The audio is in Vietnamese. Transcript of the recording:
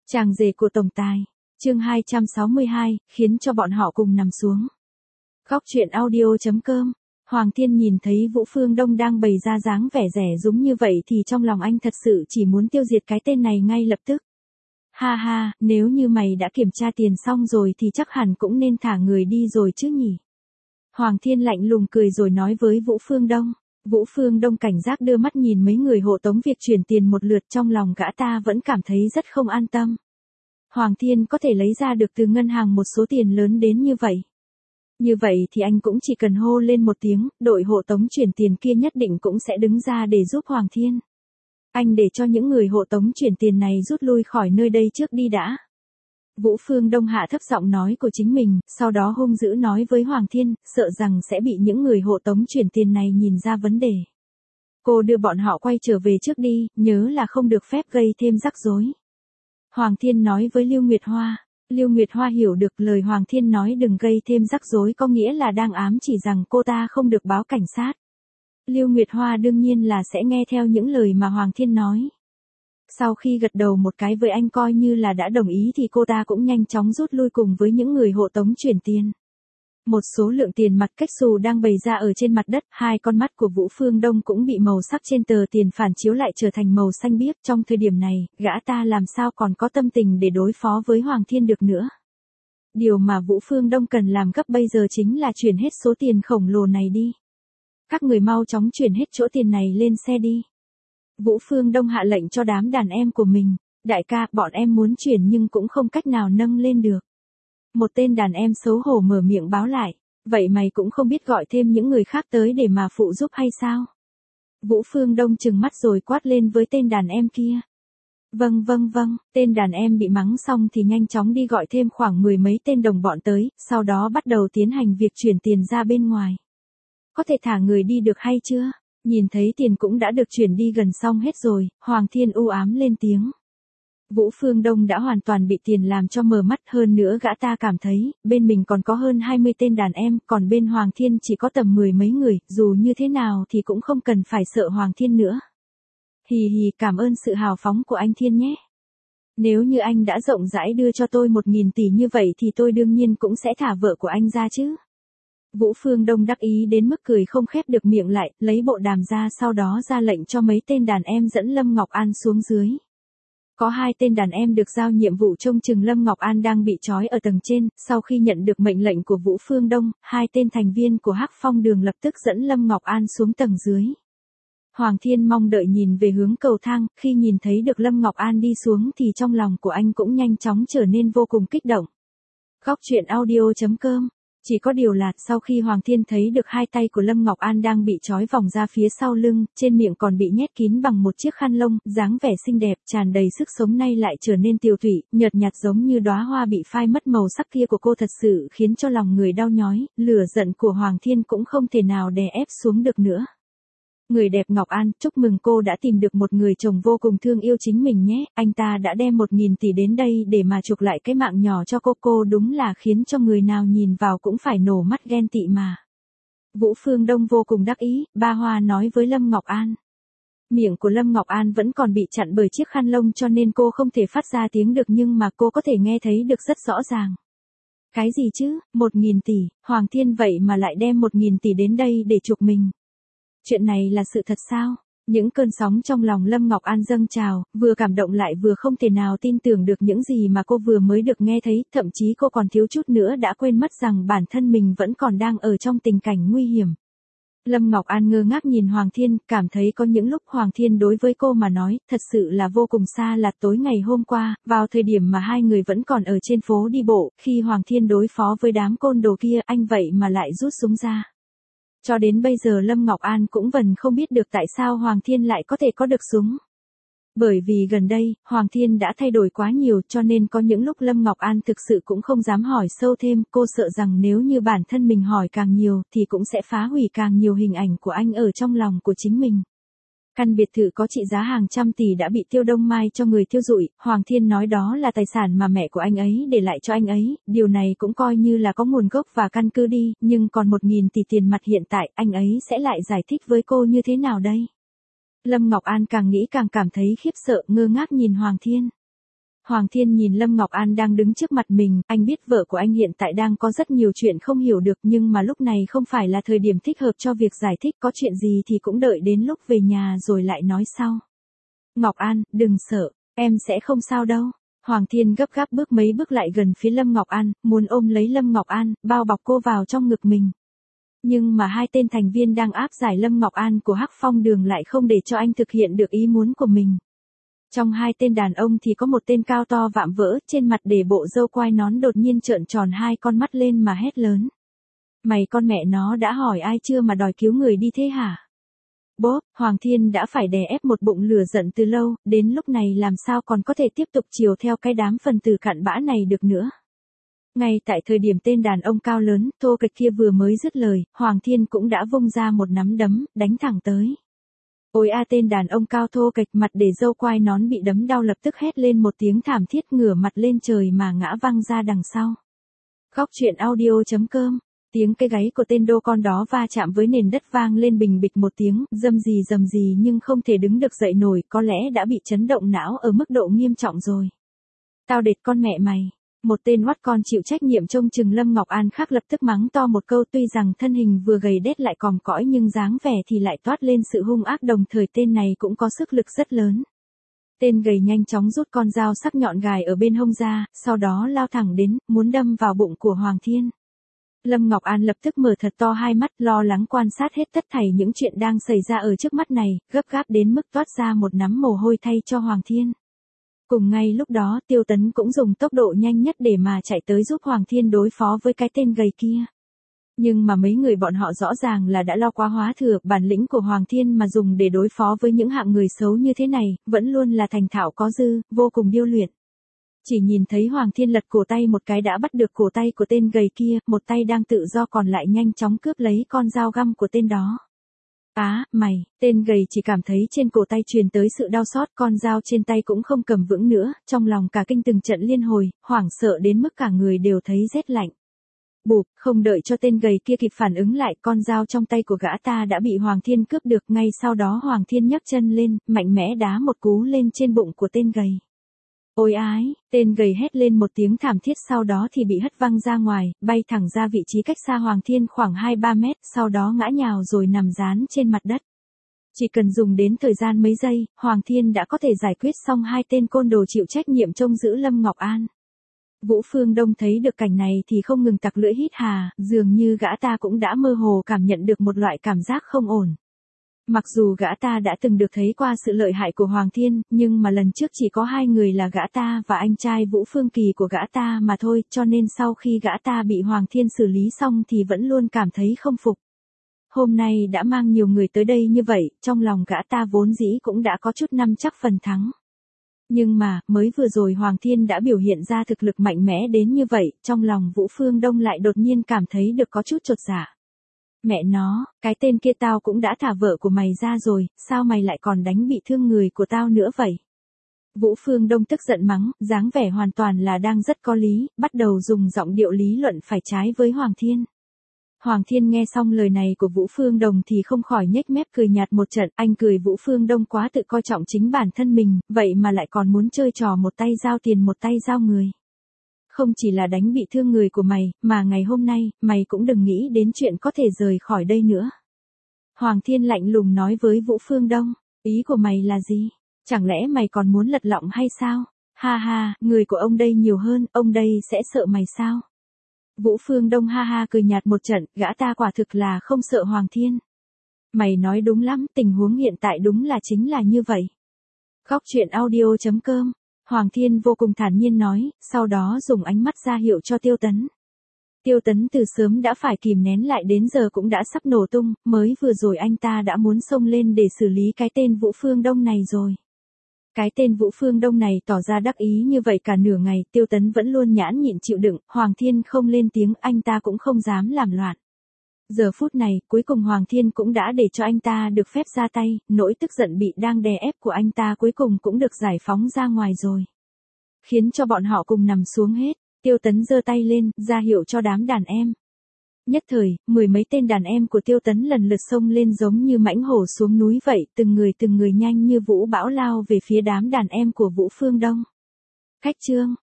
Chàng rể của tổng tài, chương 262, khiến cho bọn họ cùng nằm xuống. Góc truyện audio.com. Hoàng Thiên nhìn thấy Vũ Phương Đông đang bày ra dáng vẻ rẻ rúng như vậy thì trong lòng anh thật sự chỉ muốn tiêu diệt cái tên này ngay lập tức. Ha ha, nếu như mày đã kiểm tra tiền xong rồi thì chắc hẳn cũng nên thả người đi rồi chứ nhỉ. Hoàng Thiên lạnh lùng cười rồi nói với Vũ Phương Đông. Vũ Phương Đông cảnh giác đưa mắt nhìn mấy người hộ tống việc chuyển tiền một lượt, trong lòng gã ta vẫn cảm thấy rất không an tâm. Hoàng Thiên có thể lấy ra được từ ngân hàng một số tiền lớn đến như vậy. Như vậy thì anh cũng chỉ cần hô lên một tiếng, đội hộ tống chuyển tiền kia nhất định cũng sẽ đứng ra để giúp Hoàng Thiên. Anh để cho những người hộ tống chuyển tiền này rút lui khỏi nơi đây trước đi đã. Vũ Phương Đông hạ thấp giọng nói của chính mình, sau đó hung dữ nói với Hoàng Thiên, sợ rằng sẽ bị những người hộ tống chuyển tiền này nhìn ra vấn đề. Cô đưa bọn họ quay trở về trước đi, nhớ là không được phép gây thêm rắc rối. Hoàng Thiên nói với Lưu Nguyệt Hoa. Lưu Nguyệt Hoa hiểu được lời Hoàng Thiên nói đừng gây thêm rắc rối có nghĩa là đang ám chỉ rằng cô ta không được báo cảnh sát. Lưu Nguyệt Hoa đương nhiên là sẽ nghe theo những lời mà Hoàng Thiên nói. Sau khi gật đầu một cái với anh coi như là đã đồng ý thì cô ta cũng nhanh chóng rút lui cùng với những người hộ tống chuyển tiền. Một số lượng tiền mặt cách xù đang bày ra ở trên mặt đất, hai con mắt của Vũ Phương Đông cũng bị màu sắc trên tờ tiền phản chiếu lại trở thành màu xanh biếc. Trong thời điểm này, gã ta làm sao còn có tâm tình để đối phó với Hoàng Thiên được nữa. Điều mà Vũ Phương Đông cần làm gấp bây giờ chính là chuyển hết số tiền khổng lồ này đi. Các người mau chóng chuyển hết chỗ tiền này lên xe đi. Vũ Phương Đông hạ lệnh cho đám đàn em của mình, đại ca, bọn em muốn chuyển nhưng cũng không cách nào nâng lên được. Một tên đàn em xấu hổ mở miệng báo lại, vậy mày cũng không biết gọi thêm những người khác tới để mà phụ giúp hay sao? Vũ Phương Đông trừng mắt rồi quát lên với tên đàn em kia. Vâng, tên đàn em bị mắng xong thì nhanh chóng đi gọi thêm khoảng 10 mấy tên đồng bọn tới, sau đó bắt đầu tiến hành việc chuyển tiền ra bên ngoài. Có thể thả người đi được hay chưa? Nhìn thấy tiền cũng đã được chuyển đi gần xong hết rồi, Hoàng Thiên u ám lên tiếng. Vũ Phương Đông đã hoàn toàn bị tiền làm cho mờ mắt, hơn nữa gã ta cảm thấy, bên mình còn có hơn 20 tên đàn em, còn bên Hoàng Thiên chỉ có tầm 10 mấy người, dù như thế nào thì cũng không cần phải sợ Hoàng Thiên nữa. Hì hì, cảm ơn sự hào phóng của anh Thiên nhé. Nếu như anh đã rộng rãi đưa cho tôi 1.000 tỷ như vậy thì tôi đương nhiên cũng sẽ thả vợ của anh ra chứ. Vũ Phương Đông đắc ý đến mức cười không khép được miệng lại, lấy bộ đàm ra sau đó ra lệnh cho mấy tên đàn em dẫn Lâm Ngọc An xuống dưới. Có 2 tên đàn em được giao nhiệm vụ trông chừng Lâm Ngọc An đang bị trói ở tầng trên, sau khi nhận được mệnh lệnh của Vũ Phương Đông, 2 tên thành viên của Hắc Phong Đường lập tức dẫn Lâm Ngọc An xuống tầng dưới. Hoàng Thiên mong đợi nhìn về hướng cầu thang, khi nhìn thấy được Lâm Ngọc An đi xuống thì trong lòng của anh cũng nhanh chóng trở nên vô cùng kích động. Góc truyện audio.com. Chỉ có điều là, sau khi Hoàng Thiên thấy được 2 tay của Lâm Ngọc An đang bị trói vòng ra phía sau lưng, trên miệng còn bị nhét kín bằng một chiếc khăn lông, dáng vẻ xinh đẹp, tràn đầy sức sống nay lại trở nên tiều tụy, nhợt nhạt giống như đóa hoa bị phai mất màu sắc kia của cô thật sự khiến cho lòng người đau nhói, lửa giận của Hoàng Thiên cũng không thể nào đè ép xuống được nữa. Người đẹp Ngọc An, chúc mừng cô đã tìm được một người chồng vô cùng thương yêu chính mình nhé, anh ta đã đem 1.000 tỷ đến đây để mà chuộc lại cái mạng nhỏ cho cô đúng là khiến cho người nào nhìn vào cũng phải nổ mắt ghen tị mà. Vũ Phương Đông vô cùng đắc ý, ba hoa nói với Lâm Ngọc An. Miệng của Lâm Ngọc An vẫn còn bị chặn bởi chiếc khăn lông cho nên cô không thể phát ra tiếng được nhưng mà cô có thể nghe thấy được rất rõ ràng. Cái gì chứ, 1.000 tỷ, Hoàng Thiên vậy mà lại đem 1.000 tỷ đến đây để chuộc mình. Chuyện này là sự thật sao? Những cơn sóng trong lòng Lâm Ngọc An dâng trào, vừa cảm động lại vừa không thể nào tin tưởng được những gì mà cô vừa mới được nghe thấy, thậm chí cô còn thiếu chút nữa đã quên mất rằng bản thân mình vẫn còn đang ở trong tình cảnh nguy hiểm. Lâm Ngọc An ngơ ngác nhìn Hoàng Thiên, cảm thấy có những lúc Hoàng Thiên đối với cô mà nói, thật sự là vô cùng xa lạ. Tối ngày hôm qua, vào thời điểm mà hai người vẫn còn ở trên phố đi bộ, khi Hoàng Thiên đối phó với đám côn đồ kia, anh vậy mà lại rút súng ra. Cho đến bây giờ Lâm Ngọc An cũng vẫn không biết được tại sao Hoàng Thiên lại có thể có được súng. Bởi vì gần đây, Hoàng Thiên đã thay đổi quá nhiều cho nên có những lúc Lâm Ngọc An thực sự cũng không dám hỏi sâu thêm, cô sợ rằng nếu như bản thân mình hỏi càng nhiều thì cũng sẽ phá hủy càng nhiều hình ảnh của anh ở trong lòng của chính mình. Căn biệt thự có trị giá hàng trăm tỷ đã bị Tiêu Đông Mai cho người thiêu rụi, Hoàng Thiên nói đó là tài sản mà mẹ của anh ấy để lại cho anh ấy, điều này cũng coi như là có nguồn gốc và căn cứ đi, nhưng còn 1.000 tỷ tiền mặt hiện tại, anh ấy sẽ lại giải thích với cô như thế nào đây? Lâm Ngọc An càng nghĩ càng cảm thấy khiếp sợ, ngơ ngác nhìn Hoàng Thiên. Hoàng Thiên nhìn Lâm Ngọc An đang đứng trước mặt mình, anh biết vợ của anh hiện tại đang có rất nhiều chuyện không hiểu được nhưng mà lúc này không phải là thời điểm thích hợp cho việc giải thích, có chuyện gì thì cũng đợi đến lúc về nhà rồi lại nói sau. Ngọc An, đừng sợ, em sẽ không sao đâu. Hoàng Thiên gấp gáp bước mấy bước lại gần phía Lâm Ngọc An, muốn ôm lấy Lâm Ngọc An, bao bọc cô vào trong ngực mình. Nhưng mà hai tên thành viên đang áp giải Lâm Ngọc An của Hắc Phong Đường lại không để cho anh thực hiện được ý muốn của mình. Trong hai tên đàn ông thì có một tên cao to vạm vỡ, trên mặt để bộ râu quai nón đột nhiên trợn tròn hai con mắt lên mà hét lớn. Mày con mẹ nó đã hỏi ai chưa mà đòi cứu người đi thế hả? Bốp, Hoàng Thiên đã phải đè ép một bụng lửa giận từ lâu, đến lúc này làm sao còn có thể tiếp tục chiều theo cái đám phần tử cặn bã này được nữa. Ngay tại thời điểm tên đàn ông cao lớn, thô kệch kia vừa mới dứt lời, Hoàng Thiên cũng đã vung ra một nắm đấm, đánh thẳng tới. Ôi a, tên đàn ông cao thô kệch mặt để râu quai nón bị đấm đau lập tức hét lên một tiếng thảm thiết, ngửa mặt lên trời mà ngã văng ra đằng sau. Góc truyện audio.com. Tiếng cây gáy của tên đô con đó va chạm với nền đất vang lên bình bịch một tiếng, rầm rì nhưng không thể đứng được dậy nổi, có lẽ đã bị chấn động não ở mức độ nghiêm trọng rồi. Tao đệt con mẹ mày. Một tên oắt con chịu trách nhiệm trông chừng Lâm Ngọc An khác lập tức mắng to một câu, tuy rằng thân hình vừa gầy đét lại còm cõi nhưng dáng vẻ thì lại toát lên sự hung ác, đồng thời tên này cũng có sức lực rất lớn. Tên gầy nhanh chóng rút con dao sắc nhọn gài ở bên hông ra, sau đó lao thẳng đến, muốn đâm vào bụng của Hoàng Thiên. Lâm Ngọc An lập tức mở thật to hai mắt, lo lắng quan sát hết tất thảy những chuyện đang xảy ra ở trước mắt này, gấp gáp đến mức toát ra một nắm mồ hôi thay cho Hoàng Thiên. Cùng ngay lúc đó, Tiêu Tấn cũng dùng tốc độ nhanh nhất để mà chạy tới giúp Hoàng Thiên đối phó với cái tên gầy kia. Nhưng mà mấy người bọn họ rõ ràng là đã lo quá hóa thừa, bản lĩnh của Hoàng Thiên mà dùng để đối phó với những hạng người xấu như thế này, vẫn luôn là thành thạo có dư, vô cùng điêu luyện. Chỉ nhìn thấy Hoàng Thiên lật cổ tay một cái đã bắt được cổ tay của tên gầy kia, một tay đang tự do còn lại nhanh chóng cướp lấy con dao găm của tên đó. Mày, tên gầy chỉ cảm thấy trên cổ tay truyền tới sự đau xót, con dao trên tay cũng không cầm vững nữa, trong lòng cả kinh từng trận liên hồi, hoảng sợ đến mức cả người đều thấy rét lạnh. Bụp, không đợi cho tên gầy kia kịp phản ứng lại, con dao trong tay của gã ta đã bị Hoàng Thiên cướp được, ngay sau đó Hoàng Thiên nhấc chân lên, mạnh mẽ đá một cú lên trên bụng của tên gầy. Ôi ái, tên gầy hét lên một tiếng thảm thiết, sau đó thì bị hất văng ra ngoài, bay thẳng ra vị trí cách xa Hoàng Thiên khoảng 2-3 mét, sau đó ngã nhào rồi nằm dán trên mặt đất. Chỉ cần dùng đến thời gian mấy giây, Hoàng Thiên đã có thể giải quyết xong hai tên côn đồ chịu trách nhiệm trông giữ Lâm Ngọc An. Vũ Phương Đông thấy được cảnh này thì không ngừng tặc lưỡi hít hà, dường như gã ta cũng đã mơ hồ cảm nhận được một loại cảm giác không ổn. Mặc dù gã ta đã từng được thấy qua sự lợi hại của Hoàng Thiên, nhưng mà lần trước chỉ có hai người là gã ta và anh trai Vũ Phương Kỳ của gã ta mà thôi, cho nên sau khi gã ta bị Hoàng Thiên xử lý xong thì vẫn luôn cảm thấy không phục. Hôm nay đã mang nhiều người tới đây như vậy, trong lòng gã ta vốn dĩ cũng đã có chút nắm chắc phần thắng. Nhưng mà, mới vừa rồi Hoàng Thiên đã biểu hiện ra thực lực mạnh mẽ đến như vậy, trong lòng Vũ Phương Đông lại đột nhiên cảm thấy được có chút chột dạ. Mẹ nó, cái tên kia tao cũng đã thả vợ của mày ra rồi, sao mày lại còn đánh bị thương người của tao nữa vậy? Vũ Phương Đông tức giận mắng, dáng vẻ hoàn toàn là đang rất có lý, bắt đầu dùng giọng điệu lý luận phải trái với Hoàng Thiên. Hoàng Thiên nghe xong lời này của Vũ Phương Đông thì không khỏi nhếch mép cười nhạt một trận, anh cười Vũ Phương Đông quá tự coi trọng chính bản thân mình, vậy mà lại còn muốn chơi trò một tay giao tiền một tay giao người. Không chỉ là đánh bị thương người của mày, mà ngày hôm nay, mày cũng đừng nghĩ đến chuyện có thể rời khỏi đây nữa. Hoàng Thiên lạnh lùng nói với Vũ Phương Đông, ý của mày là gì? Chẳng lẽ mày còn muốn lật lọng hay sao? Ha ha, người của ông đây nhiều hơn, ông đây sẽ sợ mày sao? Vũ Phương Đông ha ha cười nhạt một trận, gã ta quả thực là không sợ Hoàng Thiên. Mày nói đúng lắm, tình huống hiện tại đúng là chính là như vậy. Góc truyện audio.com. Hoàng Thiên vô cùng thản nhiên nói, sau đó dùng ánh mắt ra hiệu cho Tiêu Tấn. Tiêu Tấn từ sớm đã phải kìm nén lại đến giờ cũng đã sắp nổ tung, mới vừa rồi anh ta đã muốn xông lên để xử lý cái tên Vũ Phương Đông này rồi. Cái tên Vũ Phương Đông này tỏ ra đắc ý như vậy cả nửa ngày, Tiêu Tấn vẫn luôn nhãn nhịn chịu đựng, Hoàng Thiên không lên tiếng, anh ta cũng không dám làm loạn. Giờ phút này, cuối cùng Hoàng Thiên cũng đã để cho anh ta được phép ra tay, nỗi tức giận bị đang đè ép của anh ta cuối cùng cũng được giải phóng ra ngoài rồi. Khiến cho bọn họ cùng nằm xuống hết, Tiêu Tấn giơ tay lên, ra hiệu cho đám đàn em. Nhất thời, mười mấy tên đàn em của Tiêu Tấn lần lượt xông lên giống như mãnh hổ xuống núi vậy, từng người nhanh như vũ bão lao về phía đám đàn em của Vũ Phương Đông. Khách trương.